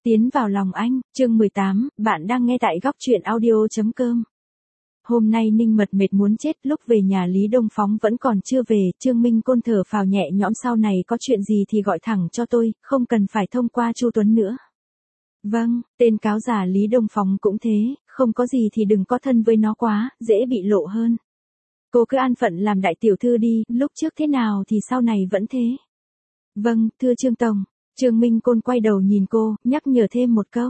Tiến vào lòng anh, chương 18, bạn đang nghe tại góc truyện audio.com. Hôm nay Ninh Mật mệt muốn chết, lúc về nhà Lý Đông Phóng vẫn còn chưa về, Trương Minh Côn thở phào nhẹ nhõm, sau này có chuyện gì thì gọi thẳng cho tôi, không cần phải thông qua Chu Tuấn nữa. Vâng, tên cáo già Lý Đông Phóng cũng thế, không có gì thì đừng có thân với nó quá, dễ bị lộ hơn. Cô cứ an phận làm đại tiểu thư đi, lúc trước thế nào thì sau này vẫn thế. Vâng, thưa Trương Tổng. Trương Minh Côn quay đầu nhìn cô, nhắc nhở thêm một câu.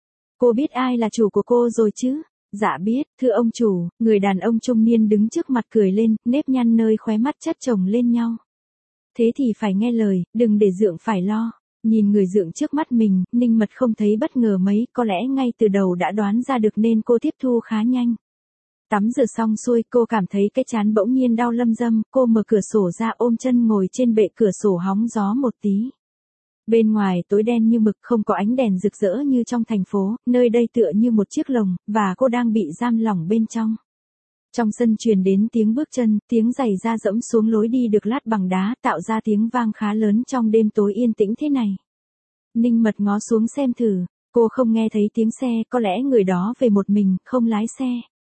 Cô biết ai là chủ của cô rồi chứ? Dạ biết, thưa ông chủ. Người đàn ông trung niên đứng trước mặt cười lên, nếp nhăn nơi khóe mắt chất chồng lên nhau. Thế thì phải nghe lời, đừng để dượng phải lo. Nhìn người dượng trước mắt mình, Ninh Mật không thấy bất ngờ mấy, có lẽ ngay từ đầu đã đoán ra được nên cô tiếp thu khá nhanh. Tắm rửa xong xuôi, cô cảm thấy cái trán bỗng nhiên đau lâm dâm, cô mở cửa sổ ra ôm chân ngồi trên bệ cửa sổ hóng gió một tí. Bên ngoài tối đen như mực, không có ánh đèn rực rỡ như trong thành phố, nơi đây tựa như một chiếc lồng, và cô đang bị giam lỏng bên trong. Trong sân truyền đến tiếng bước chân, tiếng giày da dẫm xuống lối đi được lát bằng đá, tạo ra tiếng vang khá lớn trong đêm tối yên tĩnh thế này. Ninh Mật ngó xuống xem thử, cô không nghe thấy tiếng xe, có lẽ người đó về một mình, không lái xe.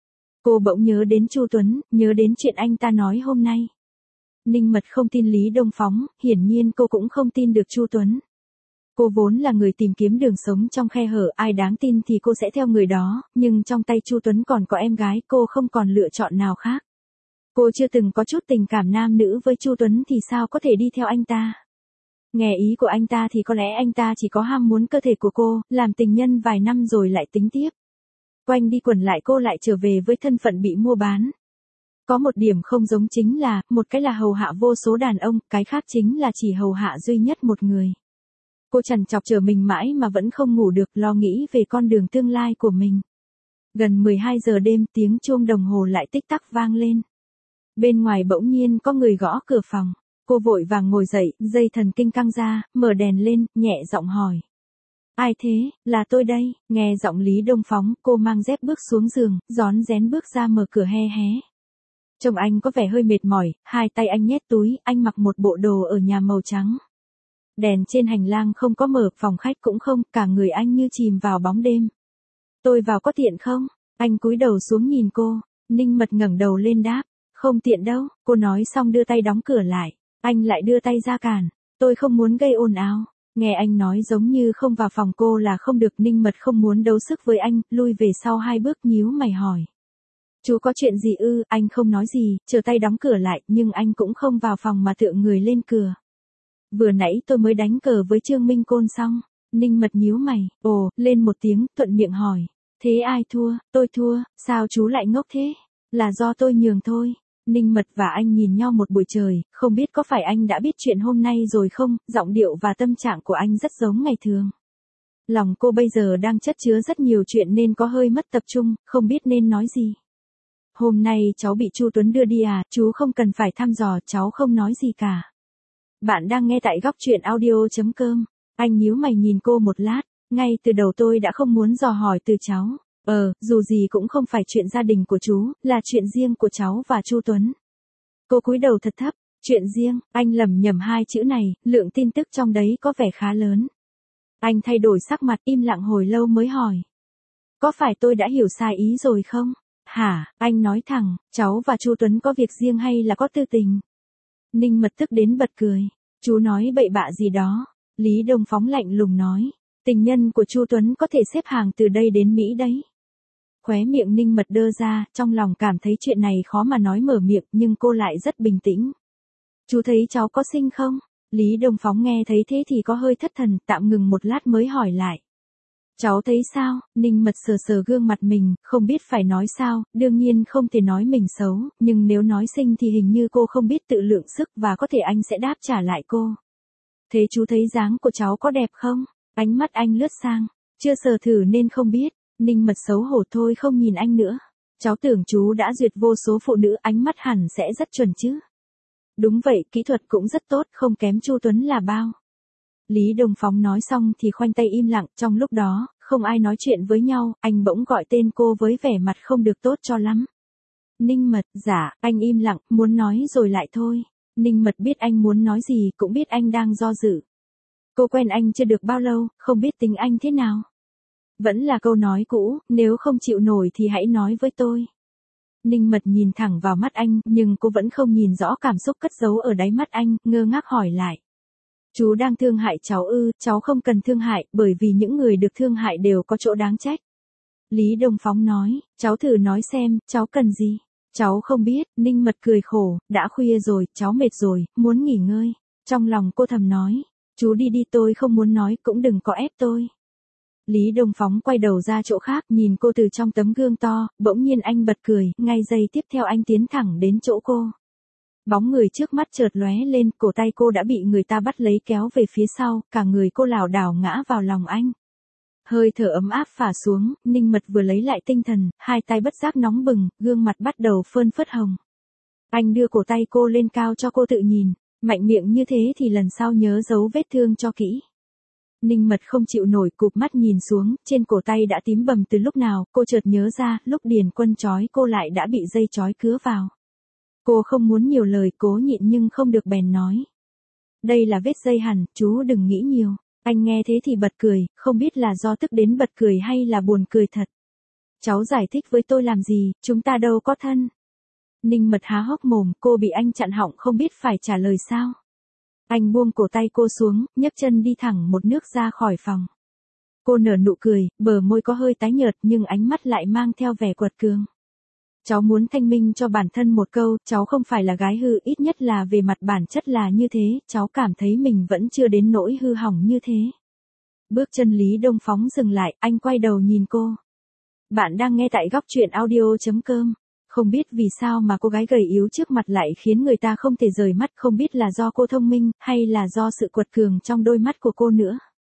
Cô bỗng nhớ đến Chu Tuấn, nhớ đến chuyện anh ta nói hôm nay. Ninh Mật không tin Lý Đông Phóng, hiển nhiên cô cũng không tin được Chu Tuấn. Cô vốn là người tìm kiếm đường sống trong khe hở, ai đáng tin thì cô sẽ theo người đó, nhưng trong tay Chu Tuấn còn có em gái, cô không còn lựa chọn nào khác. Cô chưa từng có chút tình cảm nam nữ với Chu Tuấn thì sao có thể đi theo anh ta. Nghe ý của anh ta thì có lẽ anh ta chỉ có ham muốn cơ thể của cô, làm tình nhân vài năm rồi lại tính tiếp. Quanh đi quẩn lại cô lại trở về với thân phận bị mua bán. Có một điểm không giống chính là, một cái là hầu hạ vô số đàn ông, cái khác chính là chỉ hầu hạ duy nhất một người. Cô trằn trọc chờ mình mãi mà vẫn không ngủ được, lo nghĩ về con đường tương lai của mình. Gần 12 giờ đêm, tiếng chuông đồng hồ lại tích tắc vang lên. Bên ngoài bỗng nhiên có người gõ cửa phòng. Cô vội vàng ngồi dậy, dây thần kinh căng ra, mở đèn lên, nhẹ giọng hỏi. Ai thế? Là tôi đây. Nghe giọng Lý Đông Phóng, cô mang dép bước xuống giường, rón rén bước ra mở cửa hé hé. Trông anh có vẻ hơi mệt mỏi, hai tay anh nhét túi, anh mặc một bộ đồ ở nhà màu trắng. Đèn trên hành lang không có mở, phòng khách cũng không, cả người anh như chìm vào bóng đêm. Tôi vào có tiện không? Anh cúi đầu xuống nhìn cô, Ninh Mật ngẩng đầu lên đáp, không tiện đâu, cô nói xong đưa tay đóng cửa lại, anh lại đưa tay ra cản, tôi không muốn gây ồn ào. Nghe anh nói giống như không vào phòng cô là không được, Ninh Mật không muốn đấu sức với anh, lui về sau 2 bước nhíu mày hỏi. Chú có chuyện gì ư? Anh không nói gì, chờ tay đóng cửa lại, nhưng anh cũng không vào phòng mà tựa người lên cửa. Vừa nãy tôi mới đánh cờ với Trương Minh Côn xong. Ninh Mật nhíu mày, ồ, lên một tiếng, thuận miệng hỏi. Thế ai thua? Tôi thua, sao chú lại ngốc thế? Là do tôi nhường thôi. Ninh Mật và anh nhìn nhau một buổi trời, không biết có phải anh đã biết chuyện hôm nay rồi không, giọng điệu và tâm trạng của anh rất giống ngày thường. Lòng cô bây giờ đang chất chứa rất nhiều chuyện nên có hơi mất tập trung, không biết nên nói gì. Hôm nay cháu bị Chu Tuấn đưa đi à, chú không cần phải thăm dò, cháu không nói gì cả. Bạn đang nghe tại góc truyện audio.com. Anh nhíu mày nhìn cô một lát, ngay từ đầu tôi đã không muốn dò hỏi từ cháu. Dù gì cũng không phải chuyện gia đình của chú, là chuyện riêng của cháu và Chu Tuấn. Cô cúi đầu thật thấp, chuyện riêng, anh lẩm nhẩm 2 chữ này, lượng tin tức trong đấy có vẻ khá lớn. Anh thay đổi sắc mặt, im lặng hồi lâu mới hỏi. Có phải tôi đã hiểu sai ý rồi không? Hả, anh nói thẳng, cháu và Chu Tuấn có việc riêng hay là có tư tình? Ninh Mật tức đến bật cười, chú nói bậy bạ gì đó. Lý Đông Phóng lạnh lùng nói, tình nhân của Chu Tuấn có thể xếp hàng từ đây đến Mỹ đấy. Khóe miệng Ninh Mật đơ ra, trong lòng cảm thấy chuyện này khó mà nói mở miệng, nhưng cô lại rất bình tĩnh. Chú thấy cháu có xinh không? Lý Đông Phóng nghe thấy thế thì có hơi thất thần, tạm ngừng một lát mới hỏi lại. Cháu thấy sao? Ninh Mật sờ sờ gương mặt mình, không biết phải nói sao, đương nhiên không thể nói mình xấu, nhưng nếu nói xinh thì hình như cô không biết tự lượng sức và có thể anh sẽ đáp trả lại cô. Thế chú thấy dáng của cháu có đẹp không? Ánh mắt anh lướt sang, chưa sờ thử nên không biết. Ninh Mật xấu hổ thôi không nhìn anh nữa. Cháu tưởng chú đã duyệt vô số phụ nữ, ánh mắt hẳn sẽ rất chuẩn chứ. Đúng vậy, kỹ thuật cũng rất tốt, không kém Chu Tuấn là bao. Lý Đông Phóng nói xong thì khoanh tay im lặng, trong lúc đó, không ai nói chuyện với nhau, anh bỗng gọi tên cô với vẻ mặt không được tốt cho lắm. Ninh Mật, dạ, anh im lặng, muốn nói rồi lại thôi. Ninh Mật biết anh muốn nói gì, cũng biết anh đang do dự. Cô quen anh chưa được bao lâu, không biết tính anh thế nào. Vẫn là câu nói cũ, nếu không chịu nổi thì hãy nói với tôi. Ninh Mật nhìn thẳng vào mắt anh, nhưng cô vẫn không nhìn rõ cảm xúc cất giấu ở đáy mắt anh, ngơ ngác hỏi lại. Chú đang thương hại cháu ư? Cháu không cần thương hại, bởi vì những người được thương hại đều có chỗ đáng trách. Lý Đông Phóng nói, cháu thử nói xem, cháu cần gì? Cháu không biết. Ninh Mật cười khổ, đã khuya rồi, cháu mệt rồi, muốn nghỉ ngơi. Trong lòng cô thầm nói, chú đi đi, tôi không muốn nói, cũng đừng có ép tôi. Lý Đông Phóng quay đầu ra chỗ khác, nhìn cô từ trong tấm gương to, bỗng nhiên anh bật cười, ngay giây tiếp theo anh tiến thẳng đến chỗ cô. Bóng người trước mắt chợt lóe lên, cổ tay cô đã bị người ta bắt lấy kéo về phía sau, cả người cô lảo đảo ngã vào lòng anh. Hơi thở ấm áp phả xuống, Ninh Mật vừa lấy lại tinh thần, hai tay bất giác nóng bừng, gương mặt bắt đầu phơn phớt hồng. Anh đưa cổ tay cô lên cao cho cô tự nhìn, mạnh miệng như thế thì lần sau nhớ giấu vết thương cho kỹ. Ninh Mật không chịu nổi, cụp mắt nhìn xuống, trên cổ tay đã tím bầm từ lúc nào, cô chợt nhớ ra, lúc Điền Quân trói cô lại đã bị dây trói cứa vào. Cô không muốn nhiều lời, cố nhịn nhưng không được bèn nói. Đây là vết dây hằn, chú đừng nghĩ nhiều. Anh nghe thế thì bật cười, không biết là do tức đến bật cười hay là buồn cười thật. Cháu giải thích với tôi làm gì, chúng ta đâu có thân. Ninh Mật há hốc mồm, cô bị anh chặn họng không biết phải trả lời sao. Anh buông cổ tay cô xuống, nhấc chân đi thẳng một nước ra khỏi phòng. Cô nở nụ cười, bờ môi có hơi tái nhợt nhưng ánh mắt lại mang theo vẻ quật cường. Cháu muốn thanh minh cho bản thân một câu, cháu không phải là gái hư, ít nhất là về mặt bản chất là như thế, cháu cảm thấy mình vẫn chưa đến nỗi hư hỏng như thế. Bước chân Lý Đông Phóng dừng lại, anh quay đầu nhìn cô. Bạn đang nghe tại góc truyện audio.com. Không biết vì sao mà cô gái gầy yếu trước mặt lại khiến người ta không thể rời mắt, không biết là do cô thông minh, hay là do sự quật cường trong đôi mắt của cô nữa.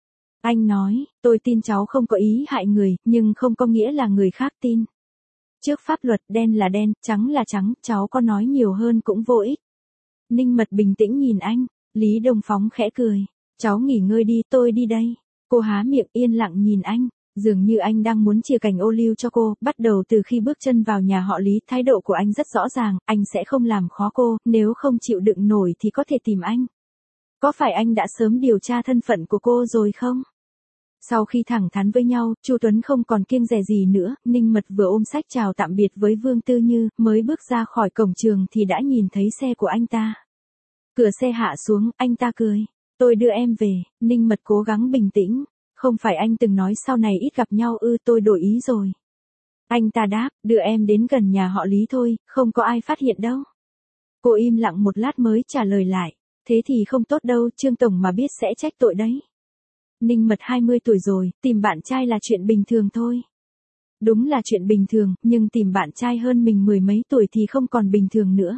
Anh nói, tôi tin cháu không có ý hại người, nhưng không có nghĩa là người khác tin. Trước pháp luật, đen là đen, trắng là trắng, cháu có nói nhiều hơn cũng vô ích. Ninh Mật bình tĩnh nhìn anh, Lý Đông Phóng khẽ cười. Cháu nghỉ ngơi đi, tôi đi đây. Cô há miệng yên lặng nhìn anh, dường như anh đang muốn chia cành ô liu cho cô. Bắt đầu từ khi bước chân vào nhà họ Lý, thái độ của anh rất rõ ràng, anh sẽ không làm khó cô, nếu không chịu đựng nổi thì có thể tìm anh. Có phải anh đã sớm điều tra thân phận của cô rồi không? Sau khi thẳng thắn với nhau, Chu Tuấn không còn kiêng dè gì nữa, Ninh Mật vừa ôm sách chào tạm biệt với Vương Tư Như, mới bước ra khỏi cổng trường thì đã nhìn thấy xe của anh ta. Cửa xe hạ xuống, anh ta cười. Tôi đưa em về. Ninh Mật cố gắng bình tĩnh. Không phải anh từng nói sau này ít gặp nhau ư? Tôi đổi ý rồi. Anh ta đáp, đưa em đến gần nhà họ Lý thôi, không có ai phát hiện đâu. Cô im lặng một lát mới trả lời lại. Thế thì không tốt đâu, Trương Tổng mà biết sẽ trách tội đấy. Ninh Mật 20 tuổi rồi, tìm bạn trai là chuyện bình thường thôi. Đúng là chuyện bình thường, nhưng tìm bạn trai hơn mình mười mấy tuổi thì không còn bình thường nữa.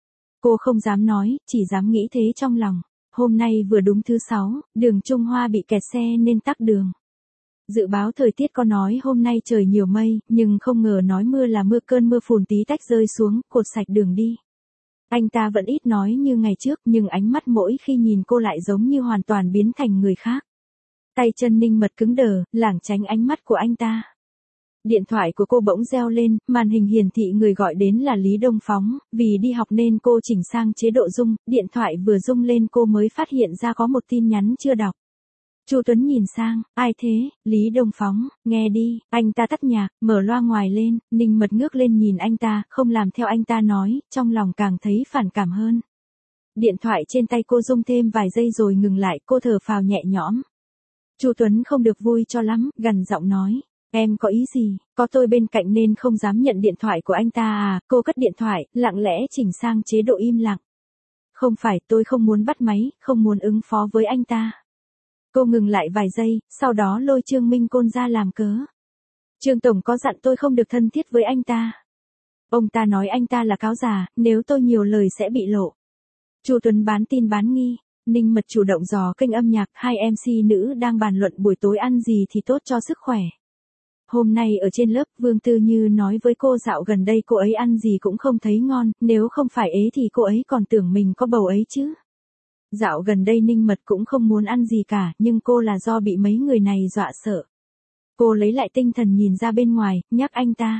Cô không dám nói, chỉ dám nghĩ thế trong lòng. Hôm nay vừa đúng thứ 6, đường Trung Hoa bị kẹt xe nên tắc đường. Dự báo thời tiết có nói hôm nay trời nhiều mây, nhưng không ngờ nói mưa là mưa, cơn mưa phùn tí tách rơi xuống, cột sạch đường đi. Anh ta vẫn ít nói như ngày trước, nhưng ánh mắt mỗi khi nhìn cô lại giống như hoàn toàn biến thành người khác. Tay chân Ninh Mật cứng đờ, lảng tránh ánh mắt của anh ta. Điện thoại của cô bỗng reo lên, màn hình hiển thị người gọi đến là Lý Đông Phóng, vì đi học nên cô chỉnh sang chế độ rung, điện thoại vừa rung lên cô mới phát hiện ra có một tin nhắn chưa đọc. Chu Tuấn nhìn sang, ai thế? Lý Đông Phóng, nghe đi. Anh ta tắt nhạc, mở loa ngoài lên, Ninh Mật ngước lên nhìn anh ta, không làm theo anh ta nói, trong lòng càng thấy phản cảm hơn. Điện thoại trên tay cô rung thêm vài giây rồi ngừng lại, cô thở phào nhẹ nhõm. Chu Tuấn không được vui cho lắm, gằn giọng nói. Em có ý gì? Có tôi bên cạnh nên không dám nhận điện thoại của anh ta à? Cô cất điện thoại, lặng lẽ chỉnh sang chế độ im lặng. Không phải, tôi không muốn bắt máy, không muốn ứng phó với anh ta. Cô ngừng lại vài giây, sau đó lôi Trương Minh Côn ra làm cớ. Trương Tổng có dặn tôi không được thân thiết với anh ta. Ông ta nói anh ta là cáo già, nếu tôi nhiều lời sẽ bị lộ. Chu Tuấn bán tin bán nghi. Ninh Mật chủ động dò kênh âm nhạc, hai MC nữ đang bàn luận buổi tối ăn gì thì tốt cho sức khỏe. Hôm nay ở trên lớp, Vương Tư Như nói với cô dạo gần đây cô ấy ăn gì cũng không thấy ngon, nếu không phải ế thì cô ấy còn tưởng mình có bầu ấy chứ. Dạo gần đây Ninh Mật cũng không muốn ăn gì cả, nhưng cô là do bị mấy người này dọa sợ. Cô lấy lại tinh thần nhìn ra bên ngoài, nhắc anh ta.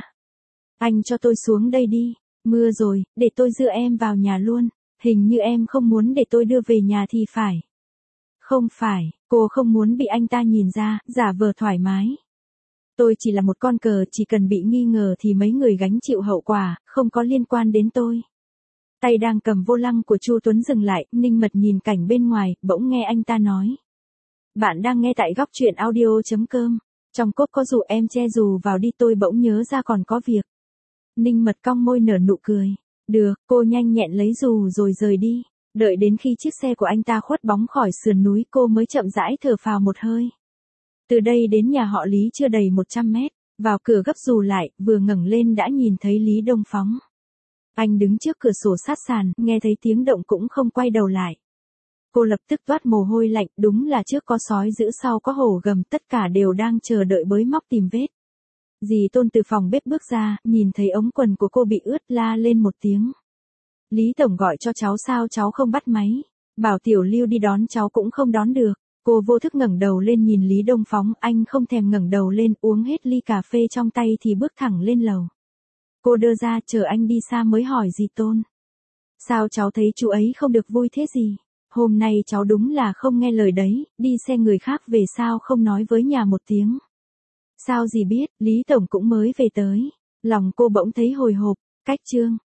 Anh cho tôi xuống đây đi, mưa rồi, để tôi đưa em vào nhà luôn. Hình như em không muốn để tôi đưa về nhà thì phải. Không phải, Cô không muốn bị anh ta nhìn ra, giả vờ thoải mái. Tôi chỉ là một con cờ, chỉ cần bị nghi ngờ thì mấy người gánh chịu hậu quả, không có liên quan đến tôi. Tay đang cầm vô lăng của Chu Tuấn dừng lại, Ninh Mật nhìn cảnh bên ngoài, bỗng nghe anh ta nói. Bạn đang nghe tại góc truyện audio.com. Trong cốp có dù, em che dù vào đi, tôi bỗng nhớ ra còn có việc. Ninh Mật cong môi nở nụ cười. Được, cô nhanh nhẹn lấy dù rồi rời đi. Đợi đến khi chiếc xe của anh ta khuất bóng khỏi sườn núi, cô mới chậm rãi thở phào một hơi. Từ đây đến nhà họ Lý chưa đầy 100 mét. Vào cửa gấp dù lại, vừa ngẩng lên đã nhìn thấy Lý Đông Phóng. Anh đứng trước cửa sổ sát sàn, nghe thấy tiếng động cũng không quay đầu lại. Cô lập tức toát mồ hôi lạnh, đúng là trước có sói dữ sau có hổ gầm, tất cả đều đang chờ đợi bới móc tìm vết. Dì Tôn từ phòng bếp bước ra, nhìn thấy ống quần của cô bị ướt, la lên một tiếng. Lý Tổng gọi cho cháu sao cháu không bắt máy, bảo Tiểu Lưu đi đón cháu cũng không đón được. Cô vô thức ngẩng đầu lên nhìn Lý Đông Phóng, anh không thèm ngẩng đầu lên, uống hết ly cà phê trong tay thì bước thẳng lên lầu. Cô đưa ra chờ anh đi xa mới hỏi dì Tôn. Sao cháu thấy chú ấy không được vui thế gì? Hôm nay cháu đúng là không nghe lời đấy, đi xe người khác về sao không nói với nhà một tiếng. Sao dì biết, Lý Tổng cũng mới về tới. Lòng cô bỗng thấy hồi hộp, cách chương.